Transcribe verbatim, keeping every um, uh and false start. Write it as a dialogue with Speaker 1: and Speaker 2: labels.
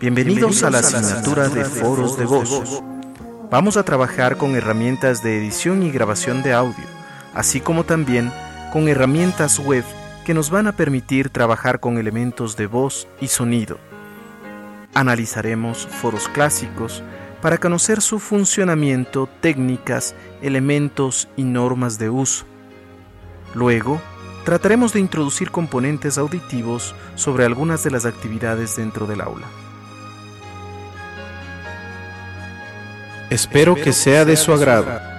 Speaker 1: Bienvenidos a la asignatura de Foros de Voz. Vamos a trabajar con herramientas de edición y grabación de audio, así como también con herramientas web que nos van a permitir trabajar con elementos de voz y sonido. Analizaremos foros clásicos para conocer su funcionamiento, técnicas, elementos y normas de uso. Luego, trataremos de introducir componentes auditivos sobre algunas de las actividades dentro del aula. Espero que sea de su agrado.